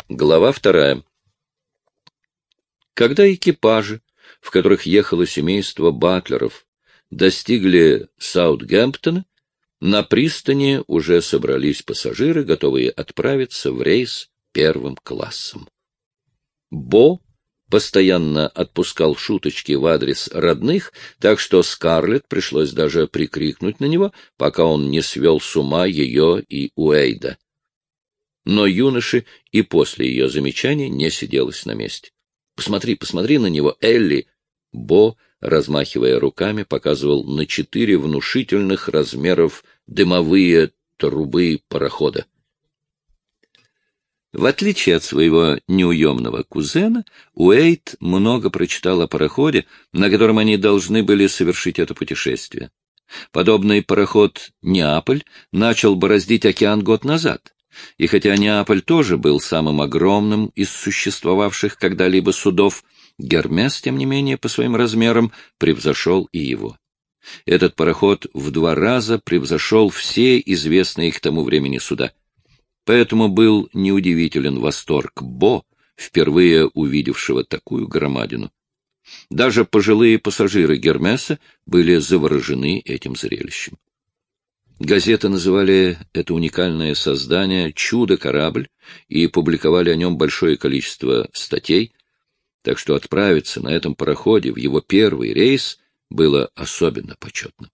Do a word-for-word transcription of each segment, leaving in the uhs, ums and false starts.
Глава вторая. Когда экипажи, в которых ехало семейство Батлеров, достигли Саутгемптона, на пристани уже собрались пассажиры, готовые отправиться в рейс первым классом. Бо постоянно отпускал шуточки в адрес родных, так что Скарлетт пришлось даже прикрикнуть на него, пока он не свел с ума ее и Уэйда. Но юноше и после ее замечаний не сиделось на месте. «Посмотри, посмотри на него, Элли!» Бо, размахивая руками, показывал на четыре внушительных размеров дымовые трубы парохода. В отличие от своего неуемного кузена, Уэйд много прочитал о пароходе, на котором они должны были совершить это путешествие. Подобный пароход «Неаполь» начал бороздить океан год назад, и хотя Неаполь тоже был самым огромным из существовавших когда-либо судов, Гермес, тем не менее, по своим размерам превзошел и его. Этот пароход в два раза превзошел все известные к тому времени суда. Поэтому был неудивителен восторг Бо, впервые увидевшего такую громадину. Даже пожилые пассажиры Гермеса были заворожены этим зрелищем. Газеты называли это уникальное создание «Чудо-корабль» и публиковали о нем большое количество статей, так что отправиться на этом пароходе в его первый рейс было особенно почетно.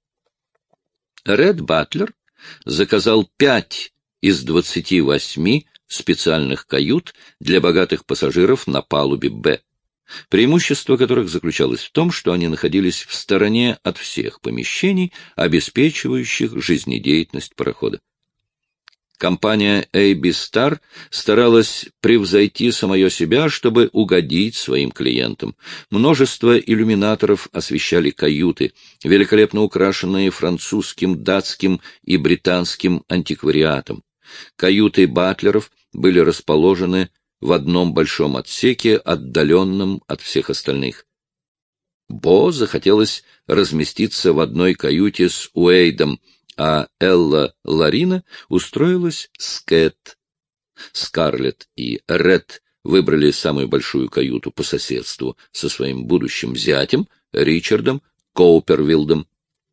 Ред Батлер заказал пять из двадцати восьми специальных кают для богатых пассажиров на палубе «Б», преимущество которых заключалось в том, что они находились в стороне от всех помещений, обеспечивающих жизнедеятельность парохода. Компания эй би Star старалась превзойти самое себя, чтобы угодить своим клиентам. Множество иллюминаторов освещали каюты, великолепно украшенные французским, датским и британским антиквариатом. Каюты батлеров были расположены в одном большом отсеке, отдаленном от всех остальных. Бо захотелось разместиться в одной каюте с Уэйдом, а Элла Ларина устроилась с Кэт. Скарлетт и Ред выбрали самую большую каюту по соседству со своим будущим зятем Ричардом Коупервилдом.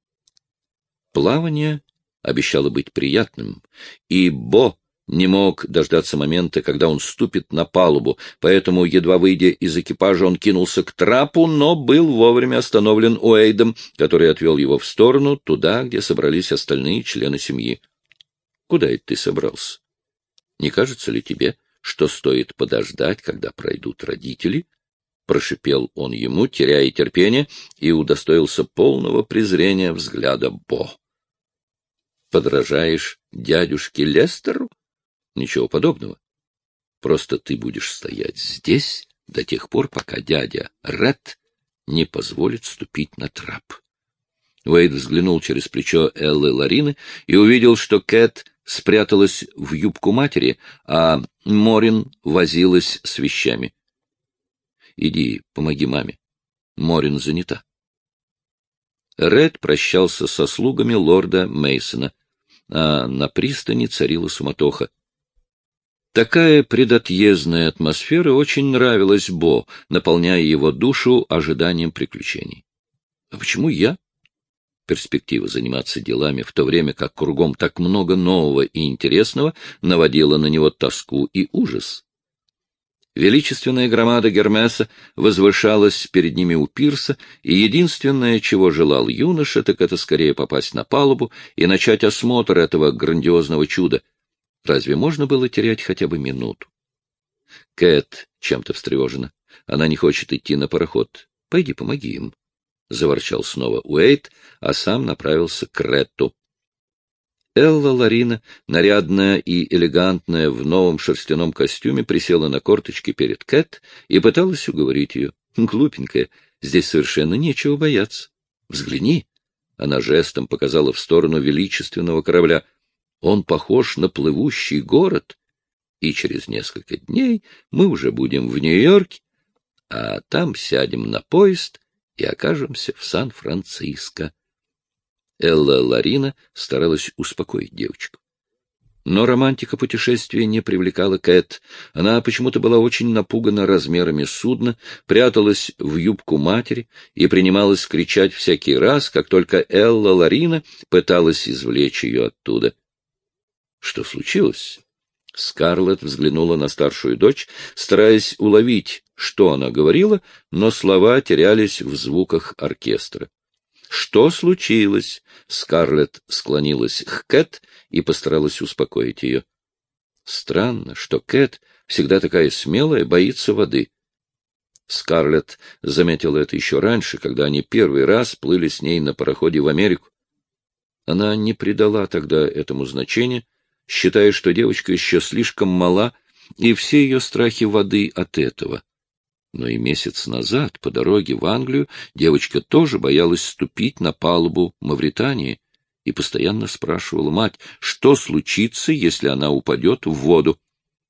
Плавание обещало быть приятным, и Бо не мог дождаться момента, когда он ступит на палубу, поэтому, едва выйдя из экипажа, он кинулся к трапу, но был вовремя остановлен Уэйдом, который отвел его в сторону, туда, где собрались остальные члены семьи. — Куда это ты собрался? Не кажется ли тебе, что стоит подождать, когда пройдут родители? — прошипел он ему, теряя терпение, и удостоился полного презрения взгляда Бо. — Подражаешь дядюшке Лестеру? Ничего подобного. Просто ты будешь стоять здесь до тех пор, пока дядя Ред не позволит ступить на трап. Уэйд взглянул через плечо Эллы Ларины и увидел, что Кэт спряталась в юбку матери, а Морин возилась с вещами. — Иди, помоги маме. Морин занята. Ред прощался со слугами лорда Мейсона, а на пристани царила суматоха. Такая предотъездная атмосфера очень нравилась Бо, наполняя его душу ожиданием приключений. А почему я? Перспектива заниматься делами, в то время как кругом так много нового и интересного, наводила на него тоску и ужас. Величественная громада Гермеса возвышалась перед ними у пирса, и единственное, чего желал юноша, так это скорее попасть на палубу и начать осмотр этого грандиозного чуда. Разве можно было терять хотя бы минуту? Кэт чем-то встревожена. Она не хочет идти на пароход. Пойди, помоги им. — заворчал снова Уэйд, а сам направился к Ретту. Элла Ларина, нарядная и элегантная в новом шерстяном костюме, присела на корточки перед Кэт и пыталась уговорить ее. — Глупенькая, здесь совершенно нечего бояться. Взгляни. Она жестом показала в сторону величественного корабля. Он похож на плывущий город, и через несколько дней мы уже будем в Нью-Йорке, а там сядем на поезд и окажемся в Сан-Франциско. Элла Ларина старалась успокоить девочку. Но романтика путешествия не привлекала Кэт. Она почему-то была очень напугана размерами судна, пряталась в юбку матери и принималась кричать всякий раз, как только Элла Ларина пыталась извлечь ее оттуда. Что случилось? Скарлетт взглянула на старшую дочь, стараясь уловить, что она говорила, но слова терялись в звуках оркестра. «Что случилось?» Скарлетт склонилась к Кэт и постаралась успокоить ее. Странно, что Кэт, всегда такая смелая, боится воды. Скарлетт заметила это еще раньше, когда они первый раз плыли с ней на пароходе в Америку. Она не придала тогда этому значения, считая, что девочка еще слишком мала, и все ее страхи воды от этого. Но и месяц назад, по дороге в Англию, девочка тоже боялась ступить на палубу Мавритании и постоянно спрашивала мать, что случится, если она упадет в воду.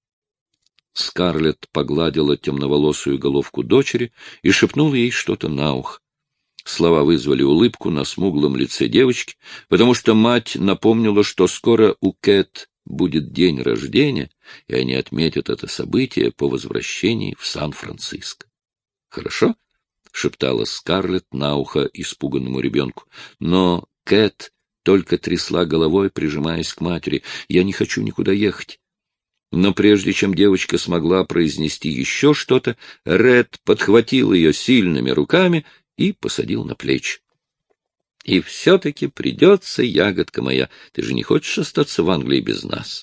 Скарлетт погладила темноволосую головку дочери и шепнула ей что-то на ухо. Слова вызвали улыбку на смуглом лице девочки, потому что мать напомнила, что скоро у Кэт будет день рождения, и они отметят это событие по возвращении в Сан-Франциско. — Хорошо? — шептала Скарлетт на ухо испуганному ребенку. Но Кэт только трясла головой, прижимаясь к матери. — Я не хочу никуда ехать. Но прежде чем девочка смогла произнести еще что-то, Ред подхватил ее сильными руками и посадил на плечи. — И все-таки придется, ягодка моя, ты же не хочешь остаться в Англии без нас?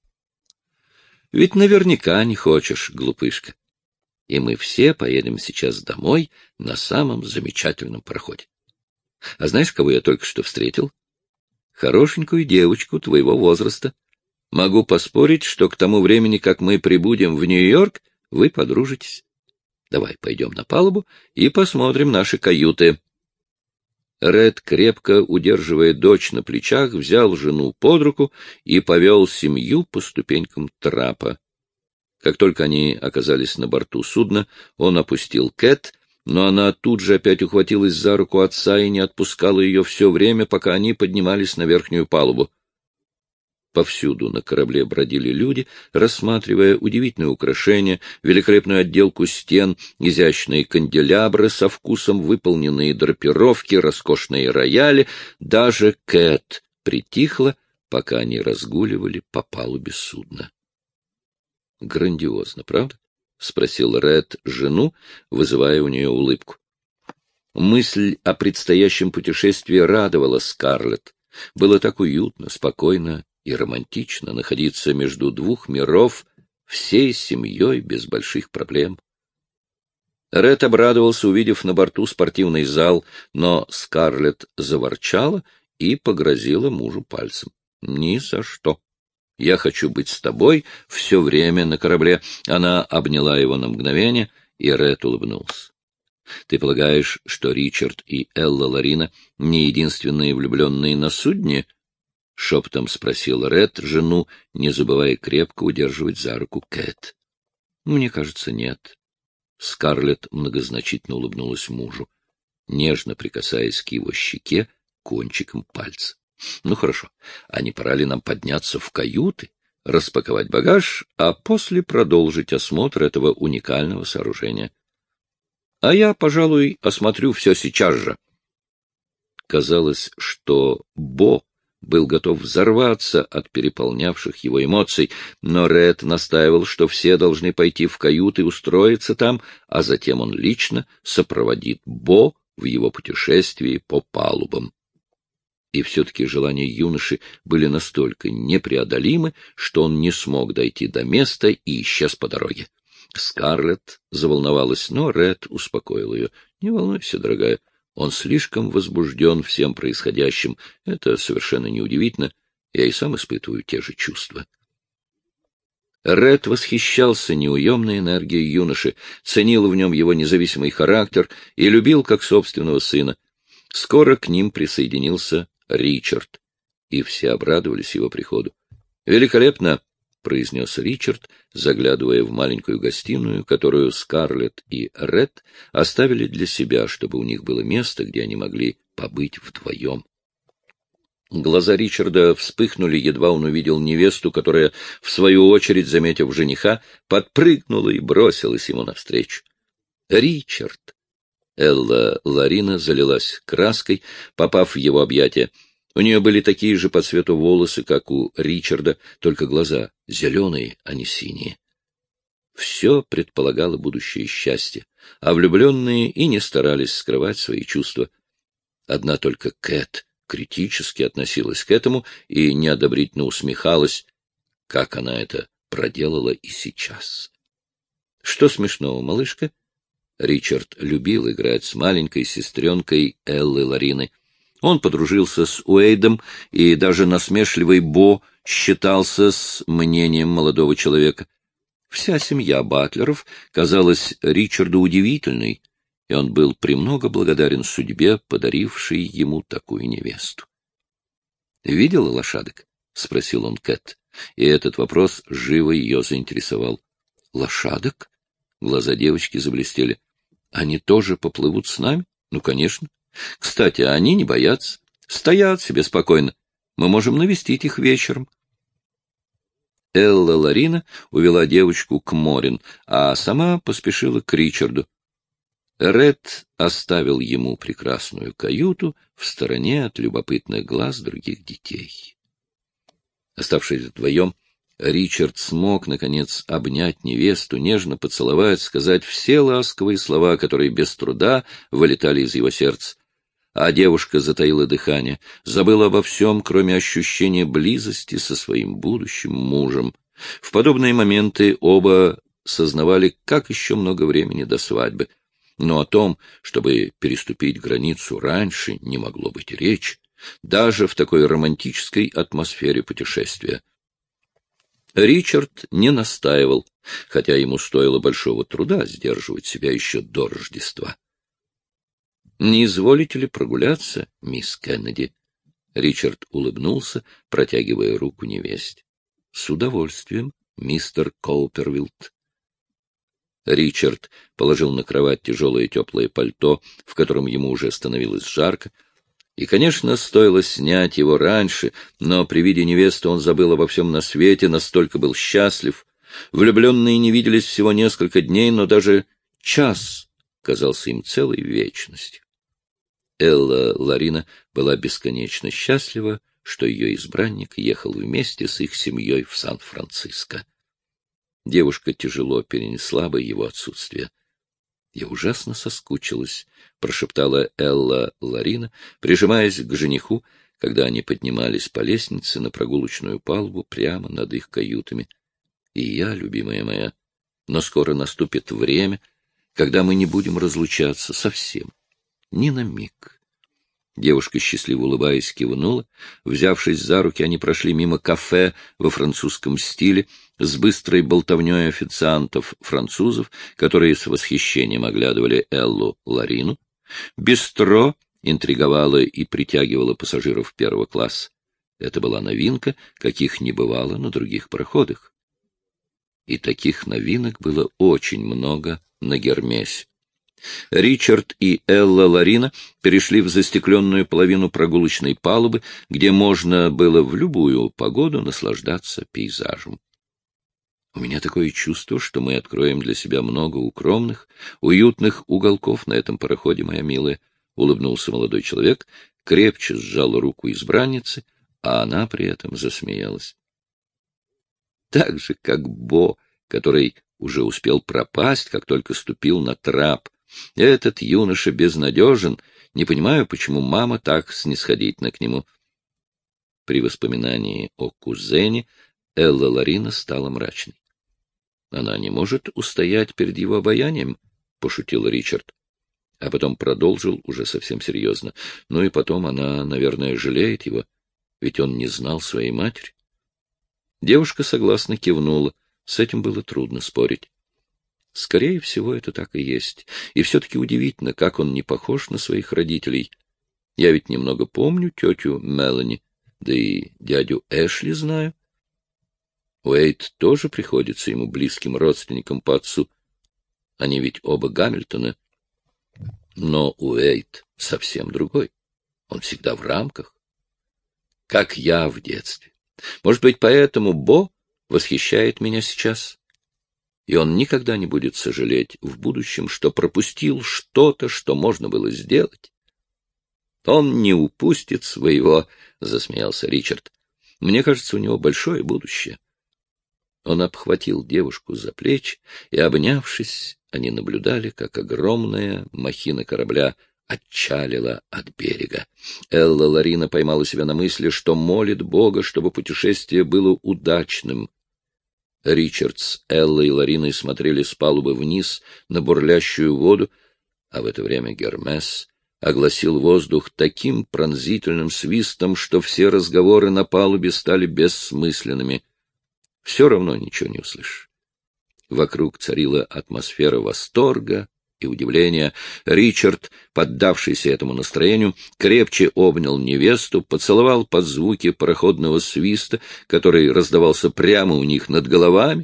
— Ведь наверняка не хочешь, глупышка. И мы все поедем сейчас домой на самом замечательном пароходе. А знаешь, кого я только что встретил? Хорошенькую девочку твоего возраста. Могу поспорить, что к тому времени, как мы прибудем в Нью-Йорк, вы подружитесь. Давай пойдем на палубу и посмотрим наши каюты. Ред, крепко удерживая дочь на плечах, взял жену под руку и повел семью по ступенькам трапа. Как только они оказались на борту судна, он опустил Кэт, но она тут же опять ухватилась за руку отца и не отпускала ее все время, пока они поднимались на верхнюю палубу. Повсюду на корабле бродили люди, рассматривая удивительные украшения, великолепную отделку стен, изящные канделябры со вкусом выполненные драпировки, роскошные рояли. Даже Кэт притихла, пока они разгуливали по палубе судна. Грандиозно, правда? — спросил Ред жену, вызывая у нее улыбку. Мысль о предстоящем путешествии радовала Скарлетт. Было так уютно, спокойно и романтично находиться между двух миров всей семьей без больших проблем. Ред обрадовался, увидев на борту спортивный зал, но Скарлетт заворчала и погрозила мужу пальцем. — Ни за что. Я хочу быть с тобой все время на корабле. Она обняла его на мгновение, и Ред улыбнулся. — Ты полагаешь, что Ричард и Элла Ларина не единственные влюбленные на судне? — шепотом спросил Ред жену, не забывая крепко удерживать за руку Кэт. — Мне кажется, нет. Скарлетт многозначительно улыбнулась мужу, нежно прикасаясь к его щеке кончиком пальца. — Ну, хорошо, а не пора ли нам подняться в каюты, распаковать багаж, а после продолжить осмотр этого уникального сооружения? — А я, пожалуй, осмотрю все сейчас же. Казалось, что Бо был готов взорваться от переполнявших его эмоций, но Ред настаивал, что все должны пойти в каюты и устроиться там, а затем он лично сопроводит Бо в его путешествии по палубам. И все-таки желания юноши были настолько непреодолимы, что он не смог дойти до места и исчез по дороге. Скарлетт заволновалась, но Ред успокоил ее. — Не волнуйся, дорогая, он слишком возбужден всем происходящим. Это совершенно неудивительно. Я и сам испытываю те же чувства. Ред восхищался неуемной энергией юноши, ценил в нем его независимый характер и любил как собственного сына. Скоро к ним присоединился Ричард, и все обрадовались его приходу. — Великолепно! — произнес Ричард, заглядывая в маленькую гостиную, которую Скарлетт и Ред оставили для себя, чтобы у них было место, где они могли побыть вдвоем. Глаза Ричарда вспыхнули, едва он увидел невесту, которая, в свою очередь, заметив жениха, подпрыгнула и бросилась ему навстречу. «Ричард!» Элла Ларина залилась краской, попав в его объятия. У нее были такие же по цвету волосы, как у Ричарда, только глаза зеленые, а не синие. Все предполагало будущее счастье, а влюбленные и не старались скрывать свои чувства. Одна только Кэт критически относилась к этому и неодобрительно усмехалась, как она это проделала и сейчас. — Что смешного, малышка? Ричард любил играть с маленькой сестренкой Эллы Ларины. Он подружился с Уэйдом, и даже насмешливый Бо считался с мнением молодого человека. Вся семья Батлеров казалась Ричарду удивительной, и он был премного благодарен судьбе, подарившей ему такую невесту. — Видела лошадок? — спросил он Кэт, и этот вопрос живо ее заинтересовал. — Лошадок? Глаза девочки заблестели. — Они тоже поплывут с нами? — Ну, конечно. Кстати, они не боятся. Стоят себе спокойно. Мы можем навестить их вечером. Элла Ларина увела девочку к Морин, а сама поспешила к Ричарду. Ред оставил ему прекрасную каюту в стороне от любопытных глаз других детей. Оставшись вдвоем, Ричард смог, наконец, обнять невесту, нежно поцеловать, сказать все ласковые слова, которые без труда вылетали из его сердца. А девушка затаила дыхание, забыла обо всем, кроме ощущения близости со своим будущим мужем. В подобные моменты оба сознавали, как еще много времени до свадьбы. Но о том, чтобы переступить границу раньше, не могло быть и речи, даже в такой романтической атмосфере путешествия. Ричард не настаивал, хотя ему стоило большого труда сдерживать себя еще до Рождества. «Не изволите ли прогуляться, мисс Кеннеди?» Ричард улыбнулся, протягивая руку невесте. «С удовольствием, мистер Коупервилд». Ричард положил на кровать тяжелое теплое пальто, в котором ему уже становилось жарко. И, конечно, стоило снять его раньше, но при виде невесты он забыл обо всем на свете, настолько был счастлив. Влюбленные не виделись всего несколько дней, но даже час казался им целой вечностью. Элла Ларина была бесконечно счастлива, что ее избранник ехал вместе с их семьей в Сан-Франциско. Девушка тяжело перенесла бы его отсутствие. — Я ужасно соскучилась, — прошептала Элла Ларина, прижимаясь к жениху, когда они поднимались по лестнице на прогулочную палубу прямо над их каютами. — И я, любимая моя, но скоро наступит время, когда мы не будем разлучаться совсем. Ни на миг. Девушка, счастливо улыбаясь, кивнула. Взявшись за руки, они прошли мимо кафе во французском стиле с быстрой болтовней официантов-французов, которые с восхищением оглядывали Эллу Ларину. Бистро интриговало и притягивало пассажиров первого класса. Это была новинка, каких не бывало на других пароходах. И таких новинок было очень много на Гермесе. Ричард и Элла Ларина перешли в застекленную половину прогулочной палубы, где можно было в любую погоду наслаждаться пейзажем. У меня такое чувство, что мы откроем для себя много укромных, уютных уголков на этом пароходе, моя милая, — улыбнулся молодой человек, крепче сжал руку избранницы, а она при этом засмеялась. Так же, как Бо, который уже успел пропасть, как только ступил на трап. Этот юноша безнадежен, не понимаю, почему мама так снисходительна к нему. При воспоминании о кузене Элла Ларина стала мрачной. Она не может устоять перед его обаянием, — пошутил Ричард. А потом продолжил уже совсем серьезно. Ну и потом она, наверное, жалеет его, ведь он не знал своей матери. Девушка согласно кивнула. С этим было трудно спорить. Скорее всего, это так и есть. И все-таки удивительно, как он не похож на своих родителей. Я ведь немного помню тетю Мелани, да и дядю Эшли знаю. Уэйд тоже приходится ему близким родственником по отцу. Они ведь оба Гамильтоны. Но Уэйд совсем другой. Он всегда в рамках. как я в детстве. Может быть, поэтому Бо восхищает меня сейчас. И он никогда не будет сожалеть в будущем, что пропустил что-то, что можно было сделать. Он не упустит своего, — засмеялся Ричард. Мне кажется, у него большое будущее. Он обхватил девушку за плечи, и, обнявшись, они наблюдали, как огромная махина корабля отчалила от берега. Элла Ларина поймала себя на мысли, что молит Бога, чтобы путешествие было удачным. Ричард с Эллой и Лариной смотрели с палубы вниз на бурлящую воду, а в это время Гермес огласил воздух таким пронзительным свистом, что все разговоры на палубе стали бессмысленными. Все равно ничего не услышишь. Вокруг царила атмосфера восторга и удивления. Ричард, поддавшийся этому настроению, крепче обнял невесту, поцеловал под звуки пароходного свиста, который раздавался прямо у них над головами.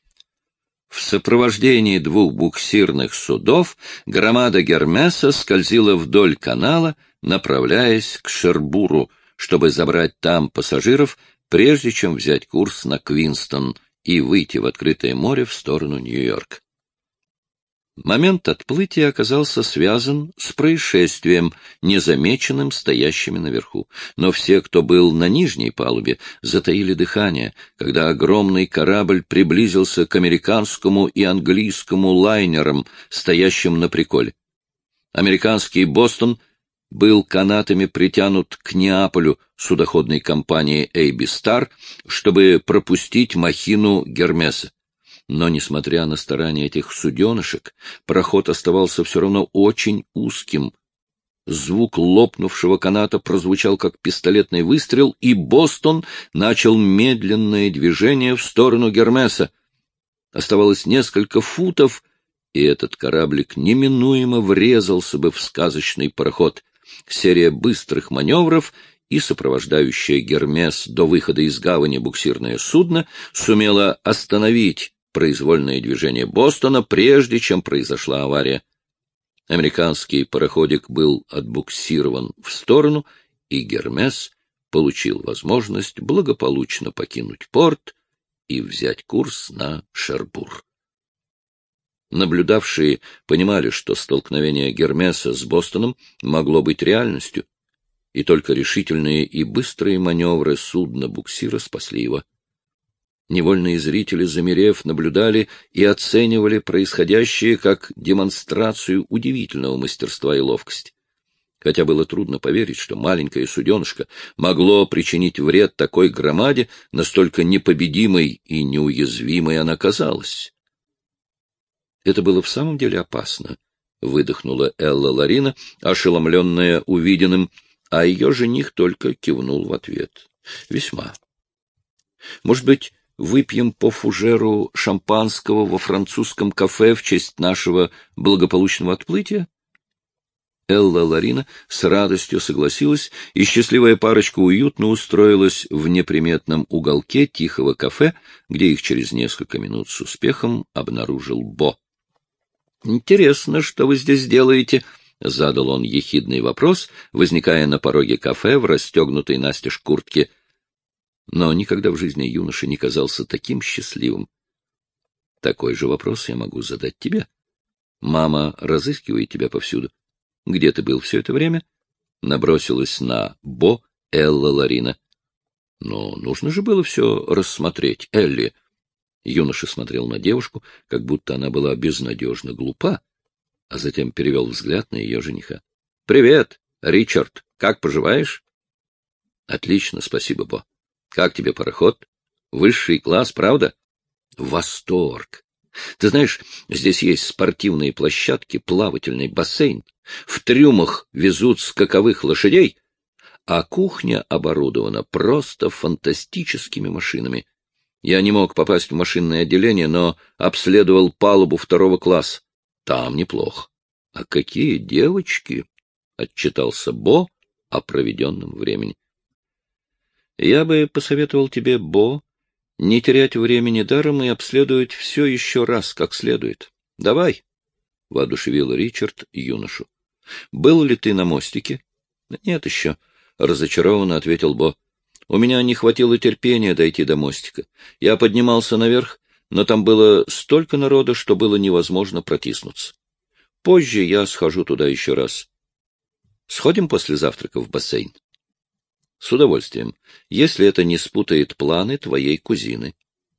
В сопровождении двух буксирных судов громада Гермеса скользила вдоль канала, направляясь к Шербуру, чтобы забрать там пассажиров, прежде чем взять курс на Квинстон и выйти в открытое море в сторону Нью-Йорка. Момент отплытия оказался связан с происшествием, незамеченным стоящими наверху. Но все, кто был на нижней палубе, затаили дыхание, когда огромный корабль приблизился к американскому и английскому лайнерам, стоящим на приколе. Американский «Бостон» был канатами притянут к Неаполю судоходной компанией «Эй Би Стар», чтобы пропустить махину Гермеса. Но, несмотря на старания этих суденышек, проход оставался все равно очень узким. Звук лопнувшего каната прозвучал как пистолетный выстрел, и «Бостон» начал медленное движение в сторону Гермеса. Оставалось несколько футов, и этот кораблик неминуемо врезался бы в сказочный пароход. Серия быстрых маневров и сопровождающее Гермес до выхода из гавани буксирное судно сумело остановить произвольное движение «Бостона», прежде чем произошла авария. Американский пароходик был отбуксирован в сторону, и Гермес получил возможность благополучно покинуть порт и взять курс на Шербур. Наблюдавшие понимали, что столкновение Гермеса с «Бостоном» могло быть реальностью, и только решительные и быстрые маневры судна-буксира спасли его. Невольные зрители, замерев, наблюдали и оценивали происходящее как демонстрацию удивительного мастерства и ловкости. Хотя было трудно поверить, что маленькое суденышко могло причинить вред такой громаде, настолько непобедимой и неуязвимой она казалась. Это было в самом деле опасно, — выдохнула Элла Ларина, ошеломленная увиденным, а ее жених только кивнул в ответ. — Весьма. Может быть, выпьем по фужеру шампанского во французском кафе в честь нашего благополучного отплытия? Элла Ларина с радостью согласилась, и счастливая парочка уютно устроилась в неприметном уголке тихого кафе, где их через несколько минут с успехом обнаружил Бо. — Интересно, что вы здесь делаете? — задал он ехидный вопрос, возникая на пороге кафе в расстегнутой настежь куртке. Но никогда в жизни юноша не казался таким счастливым. — Такой же вопрос я могу задать тебе. Мама разыскивает тебя повсюду. Где ты был все это время? Набросилась на Бо Элла Ларина. — Но нужно же было все рассмотреть, Элли. Юноша смотрел на девушку, как будто она была безнадежно глупа, а затем перевел взгляд на ее жениха. — Привет, Ричард, как поживаешь? — Отлично, спасибо, Бо. Как тебе пароход? Высший класс, правда? — Восторг! Ты знаешь, здесь есть спортивные площадки, плавательный бассейн, в трюмах везут скаковых лошадей, а кухня оборудована просто фантастическими машинами. Я не мог попасть в машинное отделение, но обследовал палубу второго класса. Там неплохо. — А какие девочки! — отчитался Бо о проведенном времени. — Я бы посоветовал тебе, Бо, не терять времени даром и обследовать все еще раз как следует. — Давай! — воодушевил Ричард юношу. — Был ли ты на мостике? — Нет еще, — разочарованно ответил Бо. У меня не хватило терпения дойти до мостика. Я поднимался наверх, но там было столько народа, что было невозможно протиснуться. Позже я схожу туда еще раз. Сходим после завтрака в бассейн? С удовольствием, если это не спутает планы твоей кузины.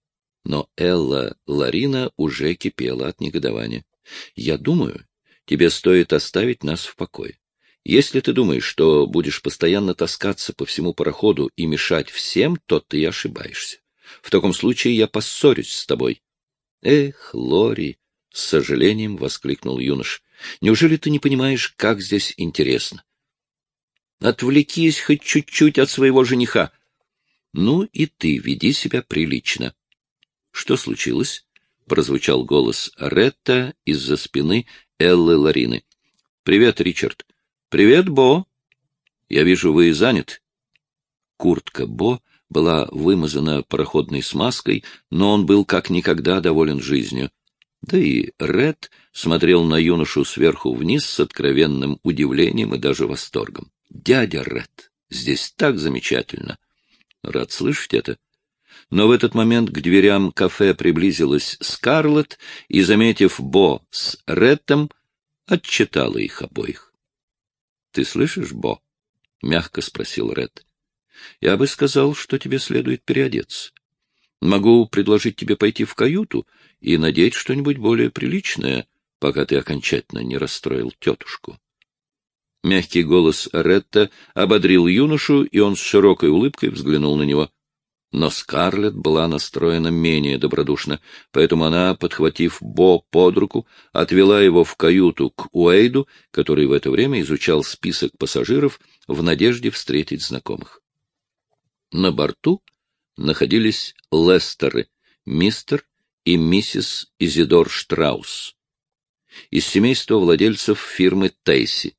Но Элла Ларина уже кипела от негодования. Я думаю, тебе стоит оставить нас в покое. Если ты думаешь, что будешь постоянно таскаться по всему пароходу и мешать всем, то ты ошибаешься. В таком случае я поссорюсь с тобой. Эх, Лори, — с сожалением воскликнул юнош, — неужели ты не понимаешь, как здесь интересно? Отвлекись хоть чуть-чуть от своего жениха. Ну и ты веди себя прилично. Что случилось? — прозвучал голос Ретта из-за спины Эллы Ларины. — Привет, Ричард. — Привет, Бо. Я вижу, вы занят. Куртка Бо была вымазана пароходной смазкой, но он был как никогда доволен жизнью. Да и Ред смотрел на юношу сверху вниз с откровенным удивлением и даже восторгом. — Дядя Ред, здесь так замечательно. Рад слышать это. Но в этот момент к дверям кафе приблизилась Скарлетт и, заметив Бо с Реттом, отчитала их обоих. — Ты слышишь, Бо? — мягко спросил Ред. — Я бы сказал, что тебе следует переодеться. Могу предложить тебе пойти в каюту и надеть что-нибудь более приличное, пока ты окончательно не расстроил тетушку. Мягкий голос Ретта ободрил юношу, и он с широкой улыбкой взглянул на него. Но Скарлетт была настроена менее добродушно, поэтому она, подхватив Бо под руку, отвела его в каюту к Уэйду, который в это время изучал список пассажиров в надежде встретить знакомых. На борту находились Лестеры, мистер и миссис Изидор Штраус, из семейства владельцев фирмы Тейси.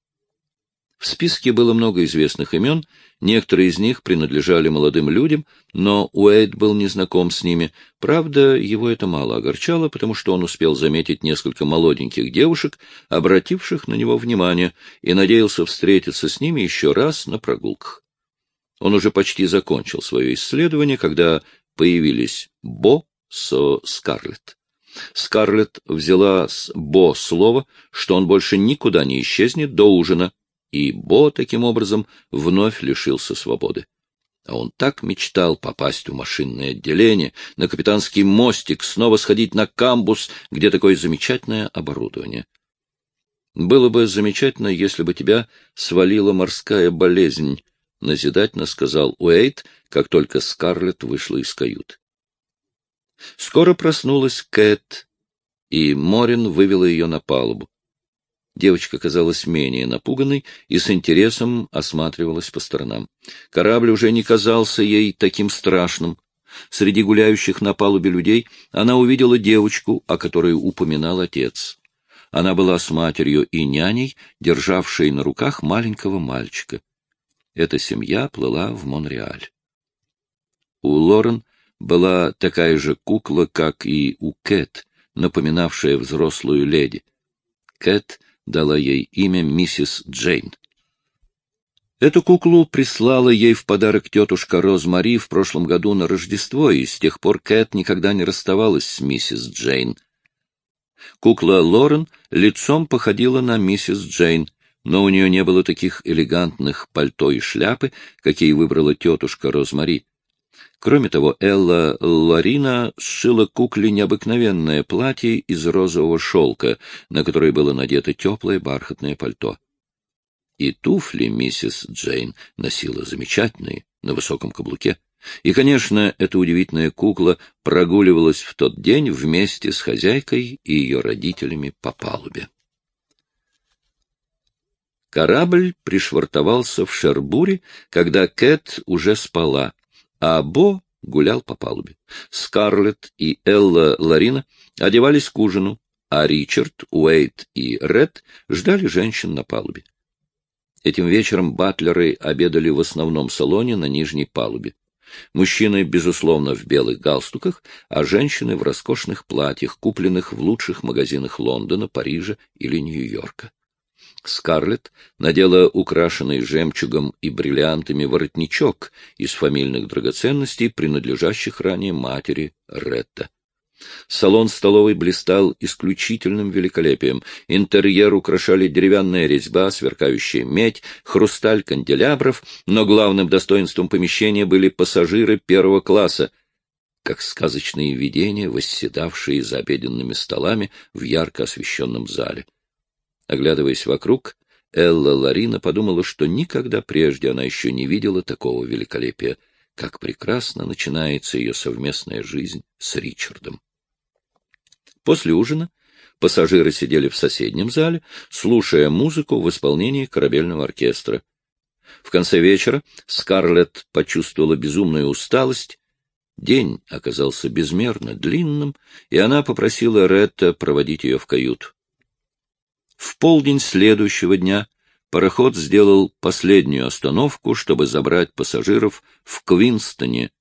В списке было много известных имен, некоторые из них принадлежали молодым людям, но Уэйд был незнаком с ними. Правда, его это мало огорчало, потому что он успел заметить несколько молоденьких девушек, обративших на него внимание, и надеялся встретиться с ними еще раз на прогулках. Он уже почти закончил свое исследование, когда появились Бо со Скарлетт. Скарлетт взяла с Бо слово, что он больше никуда не исчезнет до ужина, и Бо, таким образом, вновь лишился свободы. А он так мечтал попасть в машинное отделение, на капитанский мостик, снова сходить на камбус, где такое замечательное оборудование. Было бы замечательно, если бы тебя свалила морская болезнь, — назидательно сказал Уэйд, как только Скарлетт вышла из каюты. Скоро проснулась Кэт, и Морин вывела ее на палубу. Девочка казалась менее напуганной и с интересом осматривалась по сторонам. Корабль уже не казался ей таким страшным. Среди гуляющих на палубе людей она увидела девочку, о которой упоминал отец. Она была с матерью и няней, державшей на руках маленького мальчика. Эта семья плыла в Монреаль. У Лорен была такая же кукла, как и у Кэт, напоминавшая взрослую леди. Кэт дала ей имя миссис Джейн. Эту куклу прислала ей в подарок тетушка Розмари в прошлом году на Рождество, и с тех пор Кэт никогда не расставалась с миссис Джейн. Кукла Лорен лицом походила на миссис Джейн, но у нее не было таких элегантных пальто и шляпы, какие выбрала тетушка Розмари. Кроме того, Элла Ларина сшила кукле необыкновенное платье из розового шелка, на которое было надето теплое бархатное пальто. И туфли миссис Джейн носила замечательные, на высоком каблуке. И, конечно, эта удивительная кукла прогуливалась в тот день вместе с хозяйкой и ее родителями по палубе. Корабль пришвартовался в Шербуре, когда Кэт уже спала, а Бо гулял по палубе. Скарлетт и Элла Ларина одевались к ужину, а Ричард, Уэйд и Ред ждали женщин на палубе. Этим вечером батлеры обедали в основном салоне на нижней палубе. Мужчины, безусловно, в белых галстуках, а женщины в роскошных платьях, купленных в лучших магазинах Лондона, Парижа или Нью-Йорка. Скарлетт надела украшенный жемчугом и бриллиантами воротничок из фамильных драгоценностей, принадлежащих ранее матери Ретта. Салон столовой блистал исключительным великолепием. Интерьер украшали деревянная резьба, сверкающая медь, хрусталь канделябров, но главным достоинством помещения были пассажиры первого класса, как сказочные видения, восседавшие за обеденными столами в ярко освещенном зале. Оглядываясь вокруг, Элла Ларина подумала, что никогда прежде она еще не видела такого великолепия, как прекрасно начинается ее совместная жизнь с Ричардом. После ужина пассажиры сидели в соседнем зале, слушая музыку в исполнении корабельного оркестра. В конце вечера Скарлетт почувствовала безумную усталость. День оказался безмерно длинным, и она попросила Ретта проводить ее в каюту. В полдень следующего дня пароход сделал последнюю остановку, чтобы забрать пассажиров в Квинстоне.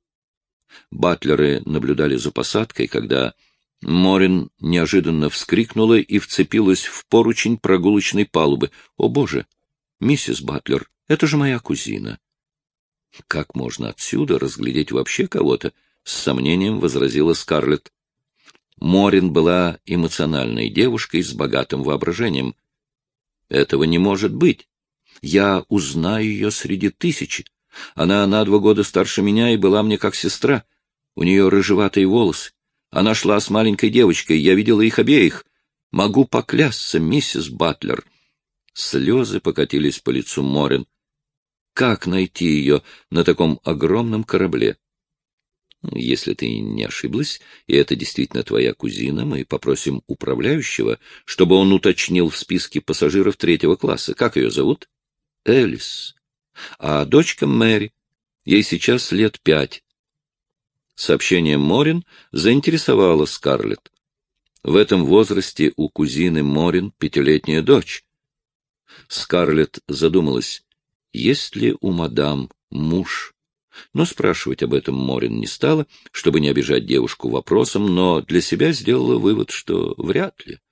Батлеры наблюдали за посадкой, когда Морин неожиданно вскрикнула и вцепилась в поручень прогулочной палубы. — О, Боже! Миссис Батлер, это же моя кузина! — Как можно отсюда разглядеть вообще кого-то? — с сомнением возразила Скарлетт. Морин была эмоциональной девушкой с богатым воображением. — Этого не может быть. Я узнаю ее среди тысячи. Она на два года старше меня и была мне как сестра. У нее рыжеватые волосы. Она шла с маленькой девочкой, я видела их обеих. Могу поклясться, миссис Батлер. Слезы покатились по лицу Морин. Как найти ее на таком огромном корабле? Если ты не ошиблась, и это действительно твоя кузина, мы попросим управляющего, чтобы он уточнил в списке пассажиров третьего класса. Как ее зовут? Элис. А дочка Мэри. Ей сейчас лет пять. Сообщение Морин заинтересовало Скарлетт. В этом возрасте у кузины Морин пятилетняя дочь. Скарлетт задумалась, есть ли у мадам муж. Но спрашивать об этом Морин не стала, чтобы не обижать девушку вопросом, но для себя сделала вывод, что вряд ли.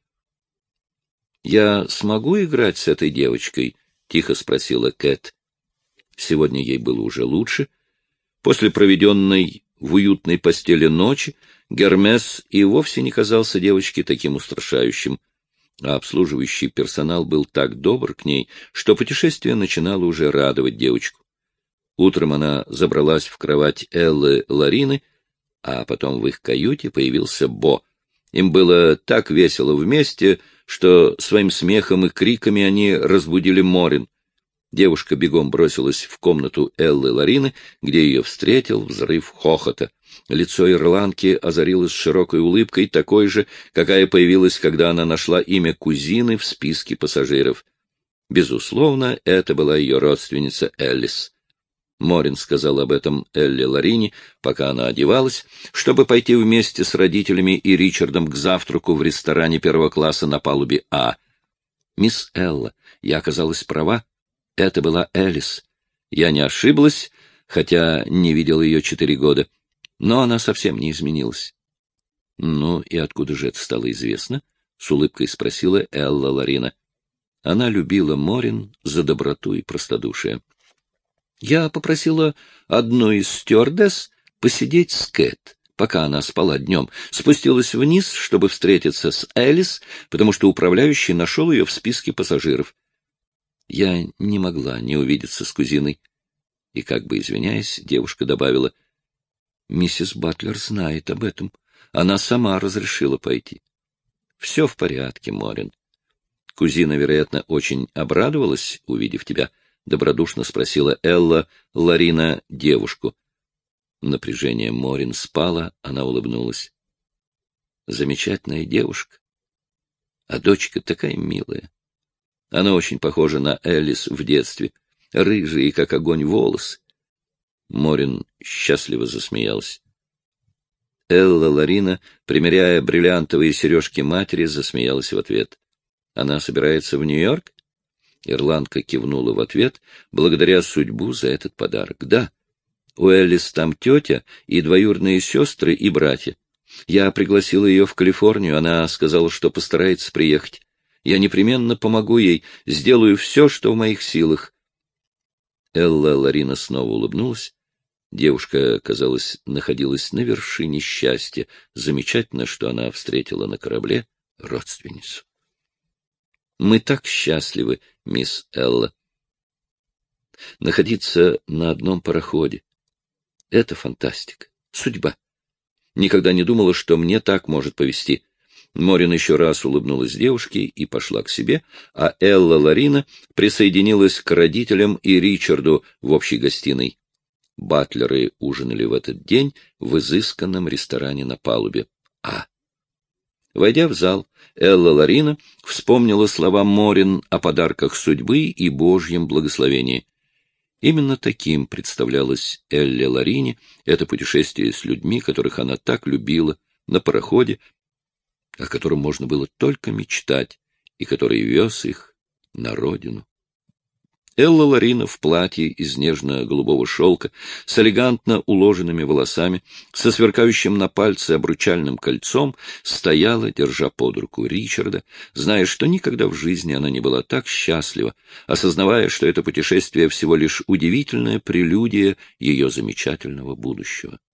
— Я смогу играть с этой девочкой? — тихо спросила Кэт. Сегодня ей было уже лучше. После проведенной в уютной постели ночи Гермес и вовсе не казался девочке таким устрашающим, а обслуживающий персонал был так добр к ней, что путешествие начинало уже радовать девочку. Утром она забралась в кровать Эллы Ларины, а потом в их каюте появился Бо. Им было так весело вместе, что своим смехом и криками они разбудили Морин. Девушка бегом бросилась в комнату Эллы Ларины, где ее встретил взрыв хохота. Лицо ирландки озарилось широкой улыбкой, такой же, какая появилась, когда она нашла имя кузины в списке пассажиров. Безусловно, это была ее родственница Эллис. Морин сказал об этом Элле Ларине, пока она одевалась, чтобы пойти вместе с родителями и Ричардом к завтраку в ресторане первого класса на палубе А. «Мисс Элла, я оказалась права. Это была Элис. Я не ошиблась, хотя не видел ее четыре года. Но она совсем не изменилась». «Ну, и откуда же это стало известно?» — с улыбкой спросила Элла Ларина. Она любила Морин за доброту и простодушие. «Я попросила одну из стюардесс посидеть с Кэт, пока она спала днем. Спустилась вниз, чтобы встретиться с Элис, потому что управляющий нашел ее в списке пассажиров. Я не могла не увидеться с кузиной». И, как бы извиняясь, девушка добавила, «Миссис Батлер знает об этом. Она сама разрешила пойти». «Все в порядке, Морин. Кузина, вероятно, очень обрадовалась, увидев тебя?» — добродушно спросила Элла Ларина девушку. Напряжение Морин спало, она улыбнулась. «Замечательная девушка. А дочка такая милая. Она очень похожа на Элис в детстве. Рыжие, как огонь, волосы». Морин счастливо засмеялась. Элла Ларина, примеряя бриллиантовые сережки матери, засмеялась в ответ. «Она собирается в Нью-Йорк?» Ирландка кивнула в ответ, благодаря судьбу за этот подарок. «Да, у Эллис там тетя и двоюродные сестры и братья. Я пригласила ее в Калифорнию, она сказала, что постарается приехать. Я непременно помогу ей, сделаю все, что в моих силах. Элла Ларина снова улыбнулась. Девушка, казалось, находилась на вершине счастья. Замечательно, что она встретила на корабле родственницу. Мы так счастливы, мисс Элла. Находиться на одном пароходе — это фантастика, судьба. Никогда не думала, что мне так может повезти. Морин еще раз улыбнулась девушке и пошла к себе, а Элла Ларина присоединилась к родителям и Ричарду в общей гостиной. Батлеры ужинали в этот день в изысканном ресторане на палубе А. Войдя в зал, Элла Ларина вспомнила слова Морин о подарках судьбы и Божьем благословении. Именно таким представлялось Элле Ларине это путешествие с людьми, которых она так любила, на пароходе, о котором можно было только мечтать, и который вез их на родину. Элла Ларина в платье из нежно-голубого шелка, с элегантно уложенными волосами, со сверкающим на пальце обручальным кольцом, стояла, держа под руку Ричарда, зная, что никогда в жизни она не была так счастлива, осознавая, что это путешествие всего лишь удивительная прелюдия ее замечательного будущего.